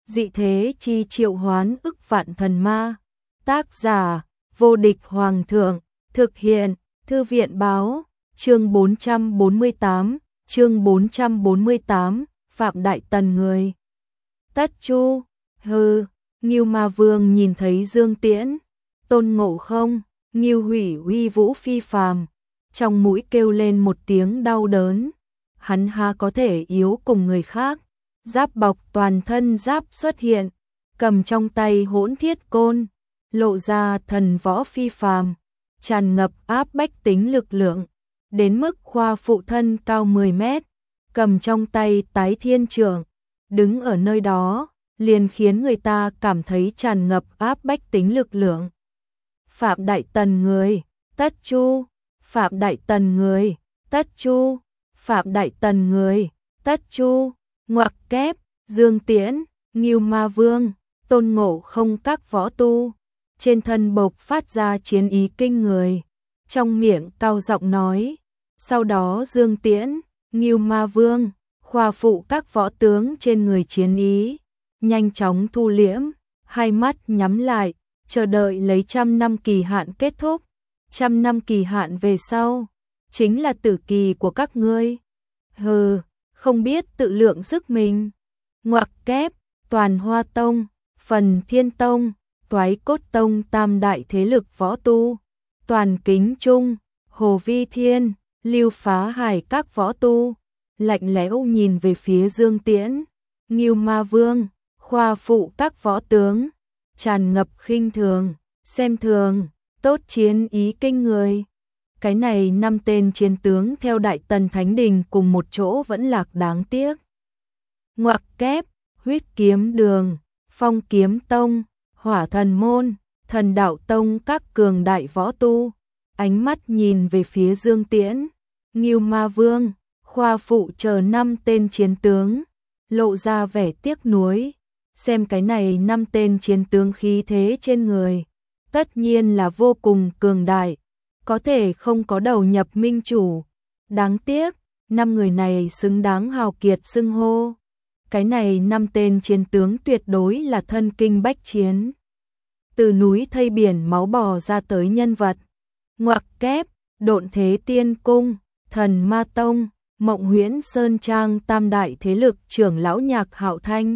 dị thế chi triệu hoán ức vạn thần ma. Tác giả, vô địch hoàng thượng, thực hiện, thư viện báo, chương 448, Phạm Đại Tần người. Tất Chu, hừ, Ngưu Ma Vương nhìn thấy Dương Tiễn, Tôn Ngộ Không, Ngưu Hủy uy vũ phi phàm, trong mũi kêu lên một tiếng đau đớn. Hắn ha có thể yếu cùng người khác. Giáp bọc toàn thân giáp xuất hiện, cầm trong tay Hỗn Thiết Côn, lộ ra thần võ phi phàm, tràn ngập áp bách tính lực lượng, đến mức khoa phụ thân cao 10 mét, cầm trong tay Tái Thiên Trượng, đứng ở nơi đó, liền khiến người ta cảm thấy tràn ngập áp bách tính lực lượng. Phạm Đại Tần người, Tất Chu, Phạm Đại Tần người, Tất Chu, Phạm Đại Tần người, Tất Chu. Ngoặc kép, Dương Tiễn, Ngưu Ma Vương, Tôn Ngộ Không các võ tu, trên thân bộc phát ra chiến ý kinh người, trong miệng cao giọng nói. Sau đó Dương Tiễn, Ngưu Ma Vương, khoa phụ các võ tướng trên người chiến ý, nhanh chóng thu liễm, hai mắt nhắm lại, chờ đợi lấy 100 năm kỳ hạn kết thúc. 100 năm kỳ hạn về sau, chính là tử kỳ của các ngươi. Hừ, không biết tự lượng sức mình. Ngoặc kép, Toàn Hoa Tông, Phần Thiên Tông, Toái Cốt Tông tam đại thế lực võ tu, Toàn Kính Trung, Hồ Vi Thiên, Lưu Phá Hải các võ tu, lạnh lẽo nhìn về phía Dương Tiễn, Ngưu Ma Vương, khoa phụ các võ tướng, tràn ngập khinh thường, xem thường, tốt chiến ý kinh người. Cái này 5 tên chiến tướng theo Đại Tần Thánh Đình cùng một chỗ vẫn lạc đáng tiếc. Ngoặc kép, Huyết Kiếm Đường, Phong Kiếm Tông, Hỏa Thần Môn, Thần Đạo Tông các cường đại võ tu, ánh mắt nhìn về phía Dương Tiễn, Ngưu Ma Vương, khoa phụ chờ 5 tên chiến tướng, lộ ra vẻ tiếc nuối. Xem cái này 5 tên chiến tướng khí thế trên người, tất nhiên là vô cùng cường đại, có thể không có đầu nhập minh chủ. Đáng tiếc, 5 người này xứng đáng hào kiệt xưng hô. Cái này 5 tên chiến tướng tuyệt đối là thân kinh bách chiến. Từ núi thây biển máu bò ra tới nhân vật. Ngoặc kép, Độn Thế Tiên Cung, Thần Ma Tông, Mộng Huyễn Sơn Trang tam đại thế lực trưởng lão Nhạc Hạo Thanh.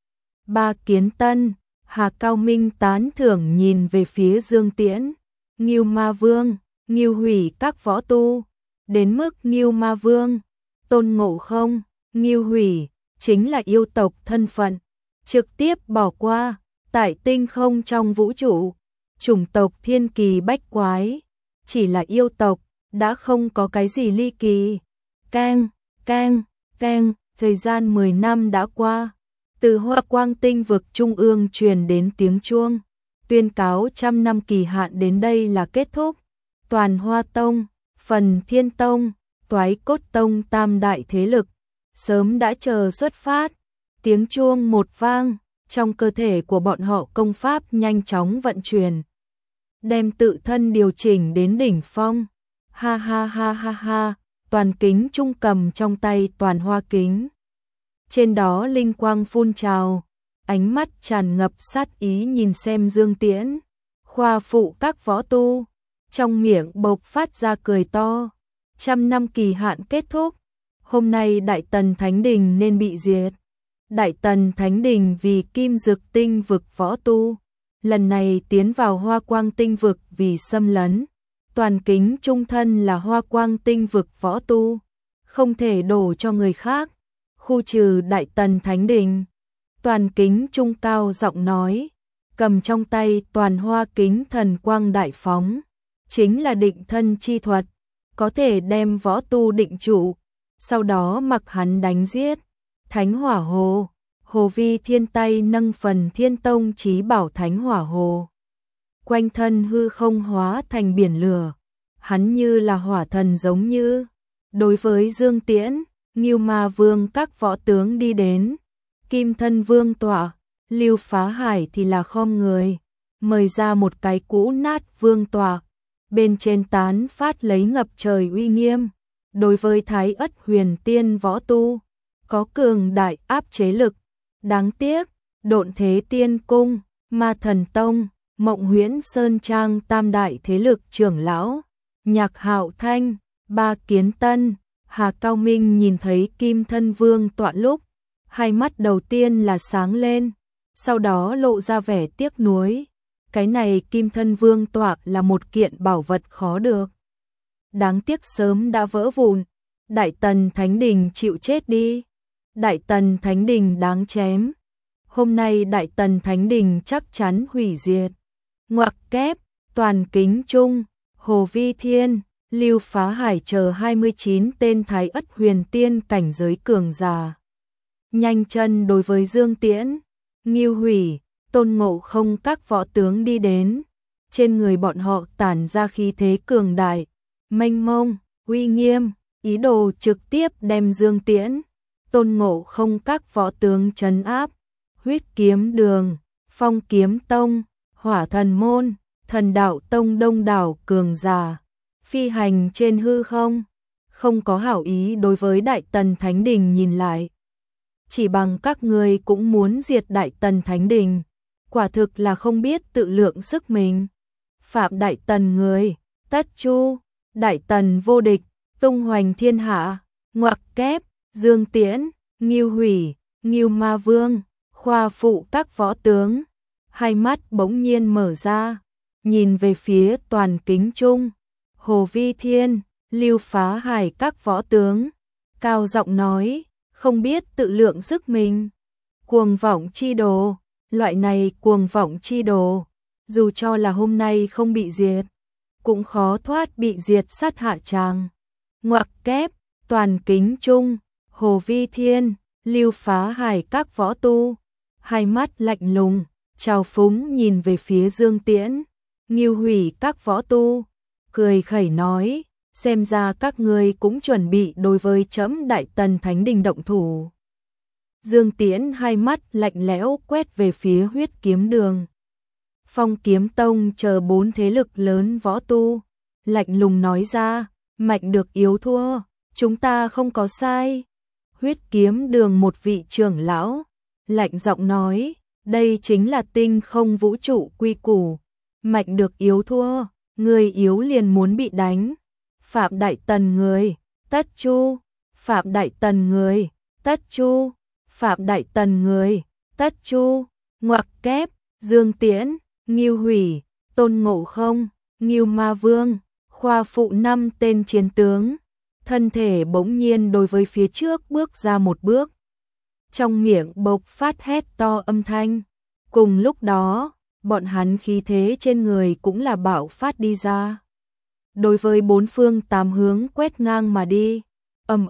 Ba Kiến Tân, Hà Cao Minh tán thưởng nhìn về phía Dương Tiễn, Ngưu Ma Vương, Ngưu Hủy các võ tu, đến mức Ngưu Ma Vương, Tôn Ngộ Không, Ngưu Hủy, chính là yêu tộc thân phận, trực tiếp bỏ qua, tại tinh không trong vũ trụ, chủng tộc thiên kỳ bách quái, chỉ là yêu tộc, đã không có cái gì ly kỳ. Keng, keng, keng, thời gian 10 năm đã qua, từ Hoa Quang Tinh vực trung ương truyền đến tiếng chuông, tuyên cáo 100 năm kỳ hạn đến đây là kết thúc. Toàn Hoa Tông, Phần Thiên Tông, Toái Cốt Tông tam đại thế lực, sớm đã chờ xuất phát. Tiếng chuông một vang, trong cơ thể của bọn họ công pháp nhanh chóng vận chuyển, đem tự thân điều chỉnh đến đỉnh phong. Ha ha ha ha ha, Toàn Kính Trung cầm trong tay Toàn Hoa Kính. Trên đó linh quang phun trào, ánh mắt tràn ngập sát ý nhìn xem Dương Tiễn, khoa phụ các võ tu, trong miệng bộc phát ra cười to. 100 năm kỳ hạn kết thúc, hôm nay Đại Tần Thánh Đình nên bị diệt. Đại Tần Thánh Đình vì Kim Dực Tinh vực võ tu, lần này tiến vào Hoa Quang Tinh vực vì xâm lấn. Toàn Kính Trung thân là Hoa Quang Tinh vực võ tu, không thể đổ cho người khác, khu trừ Đại Tần Thánh Đình. Toàn Kính Trung cao giọng nói, cầm trong tay Toàn Hoa Kính thần quang đại phóng, chính là định thân chi thuật, có thể đem võ tu định trụ, sau đó mặc hắn đánh giết. Thánh Hỏa Hồ, Hồ Vi Thiên tay nâng Phần Thiên Tông chí bảo Thánh Hỏa Hồ, quanh thân hư không hóa thành biển lửa, hắn như là hỏa thần giống như. Đối với Dương Tiễn, Ngưu Ma Vương các võ tướng đi đến, Kim Thân Vương tọa, Lưu Phá Hải thì là khom người, mời ra một cái cũ nát vương tọa, bên trên tán phát lấy ngập trời uy nghiêm. Đối với Thái Ất Huyền Tiên võ tu, có cường đại áp chế lực. Đáng tiếc, Độn Thế Tiên Cung, Ma Thần Tông, Mộng Huyễn Sơn Trang tam đại thế lực trưởng lão, Nhạc Hạo Thanh, Ba Kiến Tân, Hà Cao Minh nhìn thấy Kim Thân Vương tọa lúc, hai mắt đầu tiên là sáng lên, sau đó lộ ra vẻ tiếc nuối. Cái này Kim Thân Vương tọa là một kiện bảo vật khó được. Đáng tiếc sớm đã vỡ vụn. Đại Tần Thánh Đình chịu chết đi. Đại Tần Thánh Đình đáng chém. Hôm nay Đại Tần Thánh Đình chắc chắn hủy diệt. Ngoặc kép, Toàn Kính Trung, Hồ Vi Thiên, Lưu Phá Hải chờ 29 tên Thái Ất Huyền Tiên cảnh giới cường giả. Nhanh chân đối với Dương Tiễn, Ngưu Hủy, Tôn Ngộ Không các võ tướng đi đến. Trên người bọn họ tản ra khí thế cường đại, mênh mông, uy nghiêm, ý đồ trực tiếp đem Dương Tiễn, Tôn Ngộ Không các võ tướng trấn áp. Huyết Kiếm Đường, Phong Kiếm Tông, Hỏa Thần Môn, Thần Đạo Tông đông đảo cường giả, phi hành trên hư không có hảo ý đối với Đại Tần Thánh Đình nhìn lại. Chỉ bằng các ngươi cũng muốn diệt Đại Tần Thánh Đình, quả thực là không biết tự lượng sức mình. Phạm Đại Tần người, tất chu, Đại Tần vô địch, tung hoành thiên hạ, ngoặc kép, Dương Tiễn, Ngưu Hủy, Ngưu Ma Vương, khoa phụ các võ tướng, hai mắt bỗng nhiên mở ra, nhìn về phía Toàn Kính Trung, Hồ Vi Thiên, Lưu Phá Hải các võ tướng, cao giọng nói, không biết tự lượng sức mình. Cuồng vọng chi đồ, loại này cuồng vọng chi đồ, dù cho là hôm nay không bị diệt, cũng khó thoát bị diệt sát hạ tràng. Ngoặc kép, Toàn Kính Trung, Hồ Vi Thiên, Lưu Phá Hải các võ tu, hai mắt lạnh lùng, trào phúng nhìn về phía Dương Tiễn, Ngưu Hủy các võ tu, cười khẩy nói, xem ra các ngươi cũng chuẩn bị đối với trẫm Đại Tần Thánh Đình động thủ. Dương Tiễn hai mắt lạnh lẽo quét về phía Huyết Kiếm Đường, Phong Kiếm Tông chờ 4 thế lực lớn võ tu, lạnh lùng nói ra, mạnh được yếu thua, chúng ta không có sai. Huyết Kiếm Đường một vị trưởng lão, lạnh giọng nói, đây chính là tinh không vũ trụ quy củ, mạnh được yếu thua, người yếu liền muốn bị đánh. Phạm Đại Tần người, tất chu, Phạm Đại Tần người, tất chu, Phạm Đại Tần người, tất chu, ngoặc kép, Dương Tiễn, Ngưu Hủy, Tôn Ngộ Không, Ngưu Ma Vương, khoa phụ 5 tên chiến tướng, thân thể bỗng nhiên đối với phía trước bước ra một bước. Trong miệng bộc phát hét to âm thanh, cùng lúc đó, bọn hắn khí thế trên người cũng là bạo phát đi ra. Đối với 4 phương 8 hướng quét ngang mà đi, ầm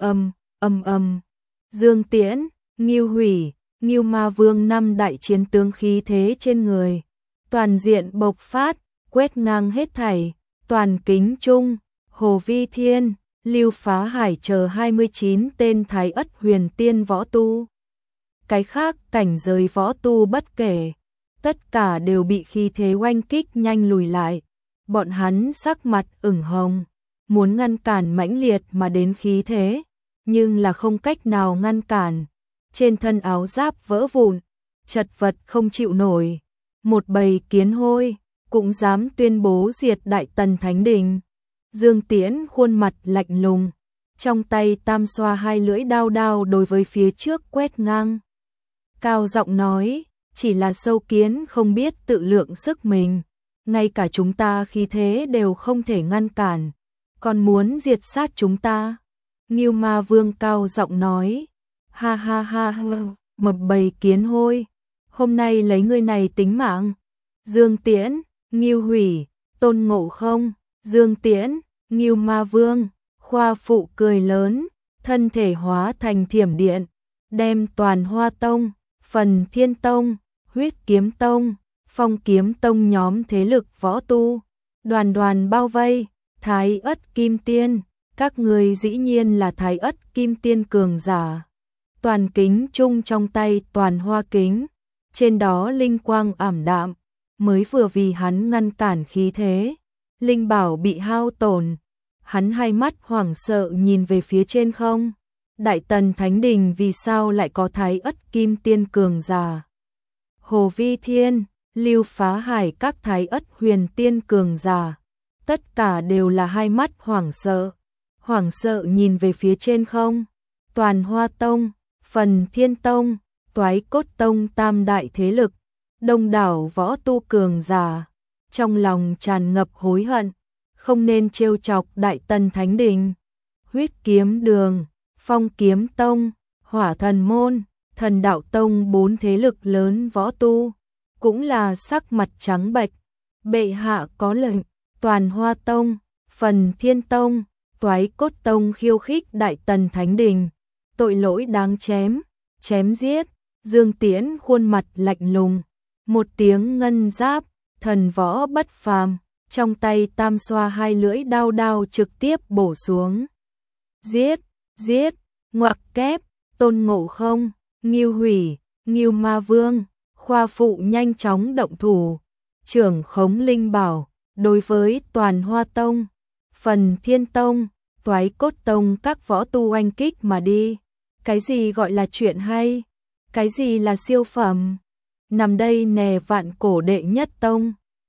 ầm, Dương Tiễn, Ngưu Hủy, Ngưu Ma Vương 5 đại chiến tướng khí thế trên người, toàn diện bộc phát, quét ngang hết thảy, Toàn Kính Trung, Hồ Vi Thiên, Lưu Phá Hải chờ 29 tên Thái Ất Huyền Tiên võ tu. Cái khác cảnh giới võ tu bất kể, tất cả đều bị khí thế oanh kích nhanh lùi lại. Bọn hắn sắc mặt ửng hồng, muốn ngăn cản mãnh liệt mà đến khí thế, nhưng là không cách nào ngăn cản. Trên thân áo giáp vỡ vụn, chật vật không chịu nổi. Một bầy kiến hôi, cũng dám tuyên bố diệt Đại Tần Thánh Đình. Dương Tiễn khuôn mặt lạnh lùng, trong tay tam xoa hai lưỡi đao đao đối với phía trước quét ngang. Cao giọng nói, chỉ là sâu kiến không biết tự lượng sức mình. Ngay cả chúng ta khí thế đều không thể ngăn cản, còn muốn diệt sát chúng ta. Ngưu Ma Vương cao giọng nói, ha ha ha, một bầy kiến hôi, hôm nay lấy ngươi này tính mạng. Dương Tiễn, Ngưu Hủy, Tôn Ngộ Không, Dương Tiễn, Ngưu Ma Vương, khoa phụ cười lớn, thân thể hóa thành thiểm điện, đem toàn Hoa Tông, Phần Thiên Tông, Huyết Kiếm Tông, Phong Kiếm Tông nhóm thế lực võ tu, đoàn đoàn bao vây. Thái Ất Kim Tiên, các người dĩ nhiên là Thái Ất Kim Tiên cường giả. Toàn Kính Trung trong tay toàn hoa kính, trên đó linh quang ảm đạm, mới vừa vì hắn ngăn cản khí thế, linh bảo bị hao tổn. Hắn hai mắt hoảng sợ nhìn về phía trên không. Đại Tần Thánh Đình vì sao lại có Thái Ất Kim Tiên cường giả? Hồ Vi Thiên, Lưu Phá Hải các thái ất huyền tiên cường giả, tất cả đều là hai mắt hoảng sợ nhìn về phía trên không. Toàn Hoa Tông, Phần Thiên Tông, Toái Cốt Tông tam đại thế lực, đông đảo võ tu cường giả, trong lòng tràn ngập hối hận, không nên trêu chọc Đại Tần Thánh Đình. Huyết Kiếm Đường, Phong Kiếm Tông, Hỏa Thần Môn, Thần Đạo Tông bốn thế lực lớn võ tu, cũng là sắc mặt trắng bệch. Bệ hạ có lệnh, Toàn Hoa Tông, Phần Thiên Tông, Toái Cốt Tông khiêu khích Đại Tần Thánh Đình, tội lỗi đáng chém giết. Dương Tiễn khuôn mặt lạnh lùng, một tiếng ngân giáp, thần võ bất phàm, trong tay tam xoa hai lưỡi đao trực tiếp bổ xuống. Giết, ngoặc kép, Tôn Ngộ Không, Ngưu Hủy, Ngưu Ma Vương, Khoa Phụ nhanh chóng động thủ, trưởng khống linh bảo, đối với Toàn Hoa Tông, Phần Thiên Tông, Toái Cốt Tông các võ tu oanh kích mà đi. Cái gì gọi là chuyện hay? Cái gì là siêu phẩm? Nằm đây nè vạn cổ đệ nhất tông.